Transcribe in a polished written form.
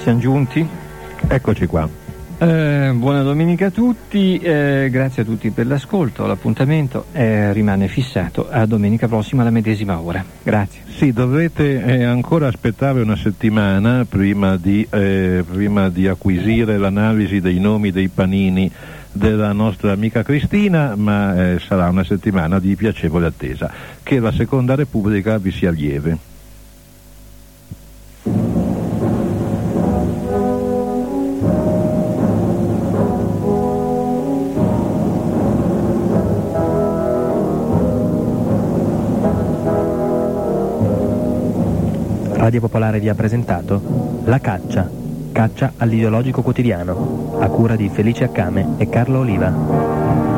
Siamo giunti? Eccoci qua. Buona domenica a tutti, grazie a tutti per l'ascolto. L'appuntamento rimane fissato a domenica prossima alla medesima ora. Grazie. Sì, dovrete ancora aspettare una settimana prima di acquisire l'analisi dei nomi dei panini della nostra amica Cristina, ma sarà una settimana di piacevole attesa. Che la Seconda Repubblica vi sia lieve. Radio Popolare vi ha presentato La Caccia all'ideologico quotidiano, a cura di Felice Accame e Carlo Oliva.